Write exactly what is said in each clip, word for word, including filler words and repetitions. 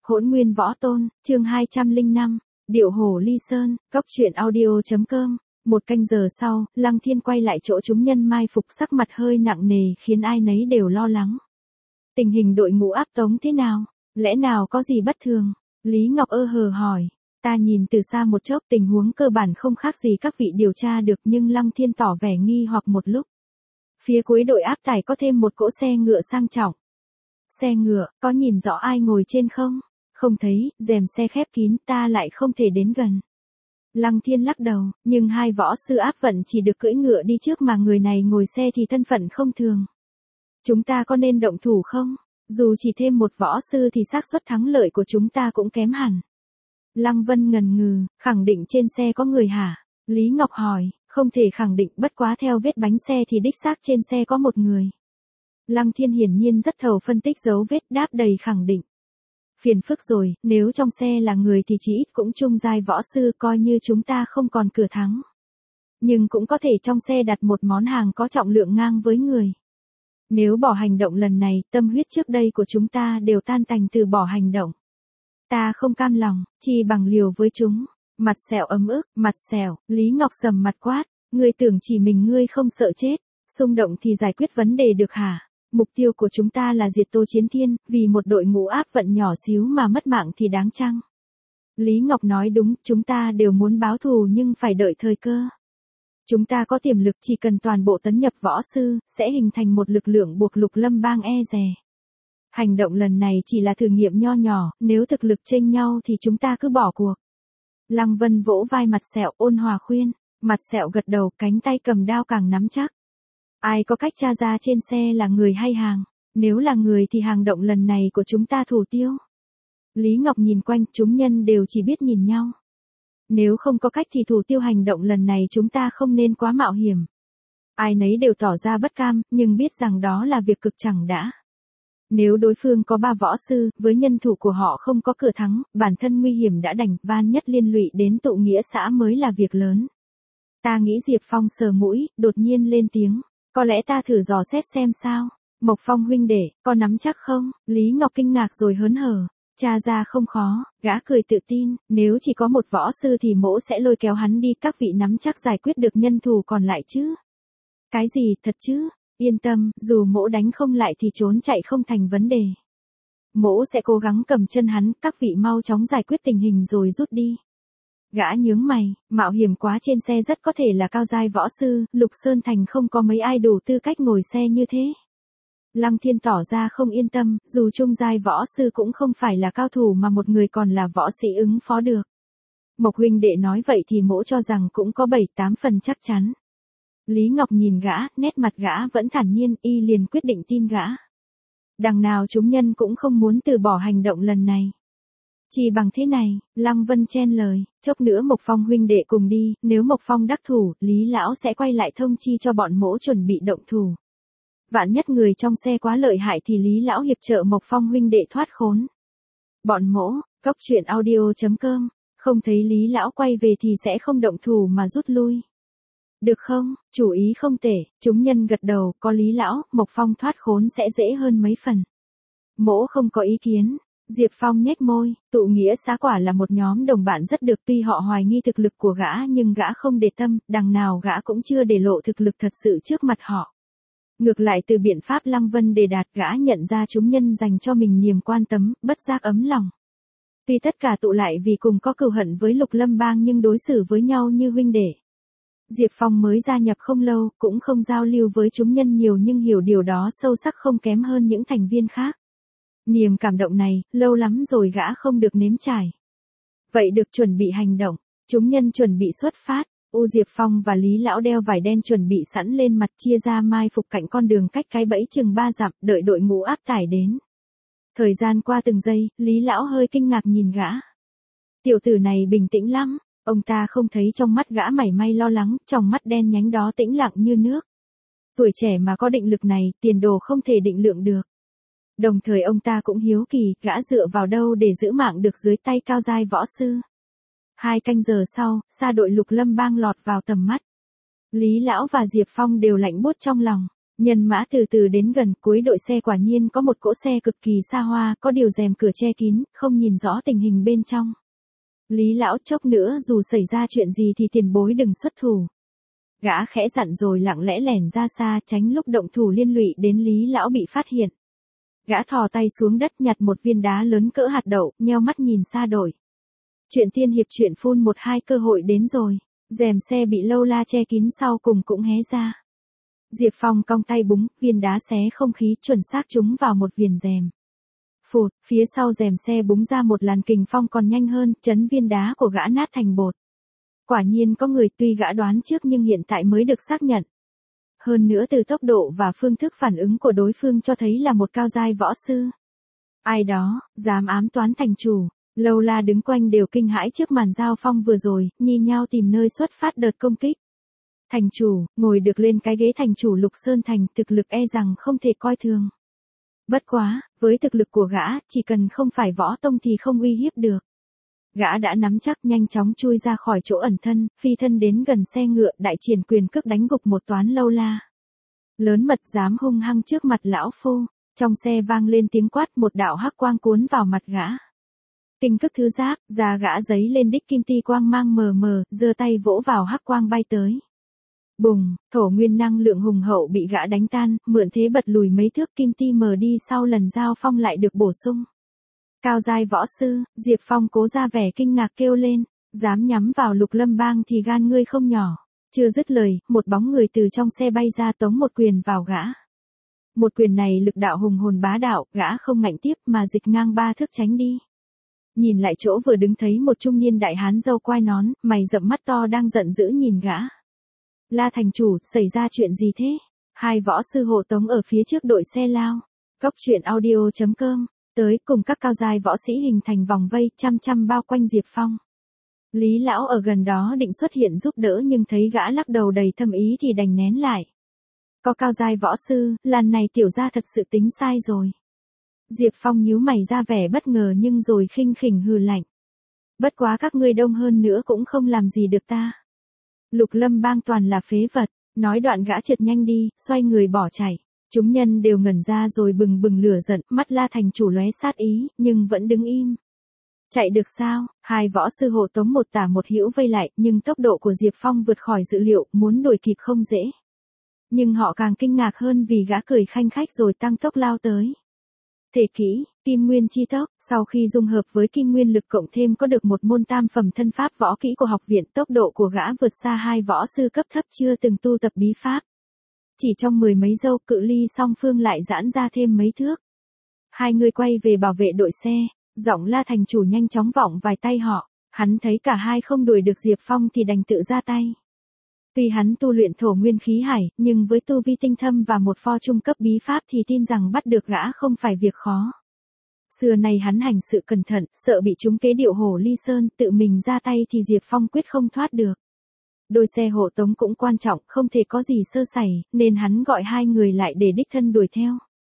Hỗn Nguyên Võ Tôn, chương hai trăm lẻ năm, Điệu Hổ Ly Sơn, Cốc truyện audio.com. Một canh giờ sau, Lăng Thiên quay lại chỗ chúng nhân mai phục, sắc mặt hơi nặng nề khiến ai nấy đều lo lắng. Tình hình đội ngũ áp tống thế nào? Lẽ nào có gì bất thường? Lý Ngọc ơ hờ hỏi. Ta nhìn từ xa một chốc, tình huống cơ bản không khác gì các vị điều tra được, nhưng Lăng Thiên tỏ vẻ nghi hoặc một lúc. Phía cuối đội áp tải có thêm một cỗ xe ngựa sang trọng. Xe ngựa, có nhìn rõ ai ngồi trên không? Không thấy, rèm xe khép kín, ta lại không thể đến gần. Lăng Thiên lắc đầu, nhưng hai võ sư áp vận chỉ được cưỡi ngựa đi trước mà người này ngồi xe thì thân phận không thường. Chúng ta có nên động thủ không? Dù chỉ thêm một võ sư thì xác suất thắng lợi của chúng ta cũng kém hẳn. Lăng Vân ngần ngừ, khẳng định trên xe có người hả? Lý Ngọc hỏi, không thể khẳng định, bất quá theo vết bánh xe thì đích xác trên xe có một người. Lăng Thiên hiển nhiên rất thầu phân tích dấu vết, đáp đầy khẳng định. Phiền phức rồi, nếu trong xe là người thì chỉ ít cũng trung giai võ sư, coi như chúng ta không còn cửa thắng. Nhưng cũng có thể trong xe đặt một món hàng có trọng lượng ngang với người. Nếu bỏ hành động lần này, tâm huyết trước đây của chúng ta đều tan tành từ bỏ hành động. Ta không cam lòng, chi bằng liều với chúng. Mặt Sẹo ấm ức, Mặt Sẹo, Lý Ngọc sầm mặt quát, ngươi tưởng chỉ mình ngươi không sợ chết, xung động thì giải quyết vấn đề được hả? Mục tiêu của chúng ta là diệt Tô Chiến Thiên, vì một đội ngũ áp vận nhỏ xíu mà mất mạng thì đáng chăng? Lý Ngọc nói đúng, chúng ta đều muốn báo thù nhưng phải đợi thời cơ. Chúng ta có tiềm lực, chỉ cần toàn bộ tấn nhập võ sư, sẽ hình thành một lực lượng buộc Lục Lâm Bang e dè. Hành động lần này chỉ là thử nghiệm nho nhỏ, nếu thực lực chênh nhau thì chúng ta cứ bỏ cuộc. Lăng Vân vỗ vai Mặt Sẹo ôn hòa khuyên, Mặt Sẹo gật đầu, cánh tay cầm đao càng nắm chắc. Ai có cách tra ra trên xe là người hay hàng? Nếu là người thì hành động lần này của chúng ta thủ tiêu. Lý Ngọc nhìn quanh, chúng nhân đều chỉ biết nhìn nhau. Nếu không có cách thì thủ tiêu hành động lần này chúng ta không nên quá mạo hiểm. Ai nấy đều tỏ ra bất cam, nhưng biết rằng đó là việc cực chẳng đã. Nếu đối phương có ba võ sư, với nhân thủ của họ không có cửa thắng, bản thân nguy hiểm đã đành, van nhất liên lụy đến tụ nghĩa xã mới là việc lớn. Ta nghĩ Diệp Phong sờ mũi, đột nhiên lên tiếng. Có lẽ ta thử dò xét xem sao. Mộc Phong huynh đệ, có nắm chắc không? Lý Ngọc kinh ngạc rồi hớn hở. Tra ra không khó, gã cười tự tin, nếu chỉ có một võ sư thì mỗ sẽ lôi kéo hắn đi, các vị nắm chắc giải quyết được nhân thủ còn lại chứ? Cái gì, thật chứ? Yên tâm, dù mỗ đánh không lại thì trốn chạy không thành vấn đề. Mỗ sẽ cố gắng cầm chân hắn, các vị mau chóng giải quyết tình hình rồi rút đi. Gã nhướng mày, mạo hiểm quá, trên xe rất có thể là cao giai võ sư, Lục Sơn Thành không có mấy ai đủ tư cách ngồi xe như thế. Lăng Thiên tỏ ra không yên tâm, dù trung giai võ sư cũng không phải là cao thủ mà một người còn là võ sĩ ứng phó được. Mộc huynh đệ nói vậy thì mỗ cho rằng cũng có bảy tám phần chắc chắn. Lý Ngọc nhìn gã, nét mặt gã vẫn thản nhiên, y liền quyết định tin gã. Đằng nào chúng nhân cũng không muốn từ bỏ hành động lần này. Chỉ bằng thế này, Lăng Vân chen lời, chốc nữa Mộc Phong huynh đệ cùng đi, nếu Mộc Phong đắc thủ, Lý lão sẽ quay lại thông chi cho bọn mỗ chuẩn bị động thủ. Vạn nhất người trong xe quá lợi hại thì Lý lão hiệp trợ Mộc Phong huynh đệ thoát khốn. Bọn mỗ, Cốc truyện audio.com, không thấy Lý lão quay về thì sẽ không động thủ mà rút lui. Được không, chủ ý không tệ, chúng nhân gật đầu, có Lý lão, Mộc Phong thoát khốn sẽ dễ hơn mấy phần. Mỗ không có ý kiến. Diệp Phong nhếch môi, tụ nghĩa xã quả là một nhóm đồng bạn rất được, tuy họ hoài nghi thực lực của gã nhưng gã không để tâm, đằng nào gã cũng chưa để lộ thực lực thật sự trước mặt họ. Ngược lại từ biện pháp Lăng Vân đề đạt, gã nhận ra chúng nhân dành cho mình niềm quan tâm, bất giác ấm lòng. Tuy tất cả tụ lại vì cùng có cừu hận với Lục Lâm Bang nhưng đối xử với nhau như huynh đệ. Diệp Phong mới gia nhập không lâu, cũng không giao lưu với chúng nhân nhiều nhưng hiểu điều đó sâu sắc không kém hơn những thành viên khác. Niềm cảm động này, lâu lắm rồi gã không được nếm trải. Vậy được, chuẩn bị hành động. Chúng nhân chuẩn bị xuất phát. U Diệp Phong và Lý lão đeo vải đen chuẩn bị sẵn lên mặt, chia ra mai phục cạnh con đường cách cái bẫy chừng ba dặm, đợi đội ngũ áp tải đến. Thời gian qua từng giây, Lý lão hơi kinh ngạc nhìn gã. Tiểu tử này bình tĩnh lắm. Ông ta không thấy trong mắt gã mảy may lo lắng, trong mắt đen nhánh đó tĩnh lặng như nước. Tuổi trẻ mà có định lực này, tiền đồ không thể định lượng được. Đồng thời ông ta cũng hiếu kỳ, gã dựa vào đâu để giữ mạng được dưới tay cao giai võ sư. Hai canh giờ sau, xa đội Lục Lâm Bang lọt vào tầm mắt. Lý lão và Diệp Phong đều lạnh buốt trong lòng. Nhân mã từ từ đến gần, cuối đội xe quả nhiên có một cỗ xe cực kỳ xa hoa, có điều rèm cửa che kín, không nhìn rõ tình hình bên trong. Lý lão, chốc nữa dù xảy ra chuyện gì thì tiền bối đừng xuất thủ. Gã khẽ dặn rồi lặng lẽ lẻn ra xa, tránh lúc động thủ liên lụy đến Lý lão bị phát hiện. Gã thò tay xuống đất nhặt một viên đá lớn cỡ hạt đậu, nheo mắt nhìn xa đổi. Chuyện tiên hiệp chuyện phun một hai cơ hội đến rồi. Rèm xe bị lâu la che kín sau cùng cũng hé ra. Diệp Phong cong tay búng, viên đá xé không khí chuẩn xác trúng vào một viền rèm. Phụt, phía sau rèm xe búng ra một làn kình phong còn nhanh hơn, chấn viên đá của gã nát thành bột. Quả nhiên có người, tuy gã đoán trước nhưng hiện tại mới được xác nhận. Hơn nữa từ tốc độ và phương thức phản ứng của đối phương cho thấy là một cao giai võ sư. Ai đó, dám ám toán thành chủ. Lâu la đứng quanh đều kinh hãi trước màn giao phong vừa rồi, nhi nhao tìm nơi xuất phát đợt công kích. Thành chủ, ngồi được lên cái ghế thành chủ Lục Sơn Thành, thực lực e rằng không thể coi thường. Bất quá, với thực lực của gã, chỉ cần không phải võ tông thì không uy hiếp được. Gã đã nắm chắc, nhanh chóng chui ra khỏi chỗ ẩn thân, phi thân đến gần xe ngựa, đại triển quyền cước đánh gục một toán lâu la. Lớn mật dám hung hăng trước mặt lão phu, trong xe vang lên tiếng quát, một đạo hắc quang cuốn vào mặt gã. Kinh cước thứ giáp, da gã giấy lên đích kim ti quang mang mờ mờ, giơ tay vỗ vào hắc quang bay tới. Bùng, thổ nguyên năng lượng hùng hậu bị gã đánh tan, mượn thế bật lùi mấy thước, kim ti mờ đi, sau lần giao phong lại được bổ sung. Cao giai võ sư, Diệp Phong cố ra vẻ kinh ngạc kêu lên, dám nhắm vào Lục Lâm Bang thì gan ngươi không nhỏ. Chưa dứt lời, một bóng người từ trong xe bay ra tống một quyền vào gã. Một quyền này lực đạo hùng hồn bá đạo, gã không ngạnh tiếp mà dịch ngang ba thước tránh đi. Nhìn lại chỗ vừa đứng thấy một trung niên đại hán râu quai nón, mày rậm mắt to đang giận dữ nhìn gã. La thành chủ, xảy ra chuyện gì thế? Hai võ sư hộ tống ở phía trước đội xe lao. Cốc truyện audio chấm com, tới cùng các cao giai võ sĩ hình thành vòng vây, chăm chăm bao quanh Diệp Phong. Lý lão ở gần đó định xuất hiện giúp đỡ nhưng thấy gã lắc đầu đầy thâm ý thì đành nén lại. Có cao giai võ sư, lần này tiểu gia thật sự tính sai rồi. Diệp Phong nhíu mày ra vẻ bất ngờ nhưng rồi khinh khỉnh hừ lạnh. Bất quá các ngươi đông hơn nữa cũng không làm gì được ta. Lục Lâm Bang toàn là phế vật, nói đoạn gã trượt nhanh đi, xoay người bỏ chạy. Chúng nhân đều ngẩn ra rồi bừng bừng lửa giận, mắt La thành chủ lóe sát ý, nhưng vẫn đứng im. Chạy được sao? Hai võ sư hộ tống một tả một hữu vây lại, nhưng tốc độ của Diệp Phong vượt khỏi dự liệu, muốn đuổi kịp không dễ. Nhưng họ càng kinh ngạc hơn vì gã cười khanh khách rồi tăng tốc lao tới. Thể kỹ, Kim Nguyên chi tốc, sau khi dung hợp với Kim Nguyên lực cộng thêm có được một môn tam phẩm thân pháp võ kỹ của học viện, tốc độ của gã vượt xa hai võ sư cấp thấp chưa từng tu tập bí pháp. Chỉ trong mười mấy giây, cự ly song phương lại giãn ra thêm mấy thước. Hai người quay về bảo vệ đội xe, giọng La thành chủ nhanh chóng vọng vài tay họ, hắn thấy cả hai không đuổi được Diệp Phong thì đành tự ra tay. Tuy hắn tu luyện thổ nguyên khí hải, nhưng với tu vi tinh thâm và một pho trung cấp bí pháp thì tin rằng bắt được gã không phải việc khó. Xưa nay hắn hành sự cẩn thận, sợ bị chúng kế điệu hổ ly sơn, tự mình ra tay thì Diệp Phong quyết không thoát được. Đôi xe hộ tống cũng quan trọng, không thể có gì sơ sẩy, nên hắn gọi hai người lại để đích thân đuổi theo.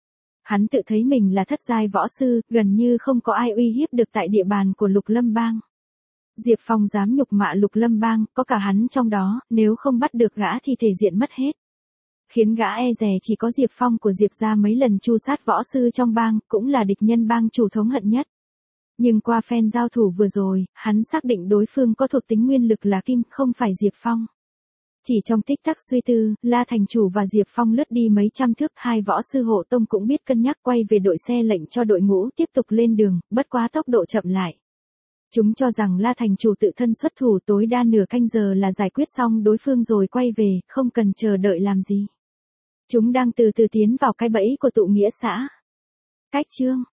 Hắn tự thấy mình là thất giai võ sư, gần như không có ai uy hiếp được tại địa bàn của Lục Lâm Bang. Diệp Phong dám nhục mạ Lục Lâm Bang, có cả hắn trong đó, nếu không bắt được gã thì thể diện mất hết. Khiến gã e dè chỉ có Diệp Phong của Diệp gia mấy lần tru sát võ sư trong bang, cũng là địch nhân bang chủ thống hận nhất. Nhưng qua phen giao thủ vừa rồi, hắn xác định đối phương có thuộc tính nguyên lực là kim, không phải Diệp Phong. Chỉ trong tích tắc suy tư, La thành chủ và Diệp Phong lướt đi mấy trăm thước, hai võ sư hộ tông cũng biết cân nhắc quay về đội xe lệnh cho đội ngũ tiếp tục lên đường, bất quá tốc độ chậm lại. Chúng cho rằng La thành chủ tự thân xuất thủ tối đa nửa canh giờ là giải quyết xong đối phương rồi quay về, không cần chờ đợi làm gì. Chúng đang từ từ tiến vào cái bẫy của tụ nghĩa xã. Cách chương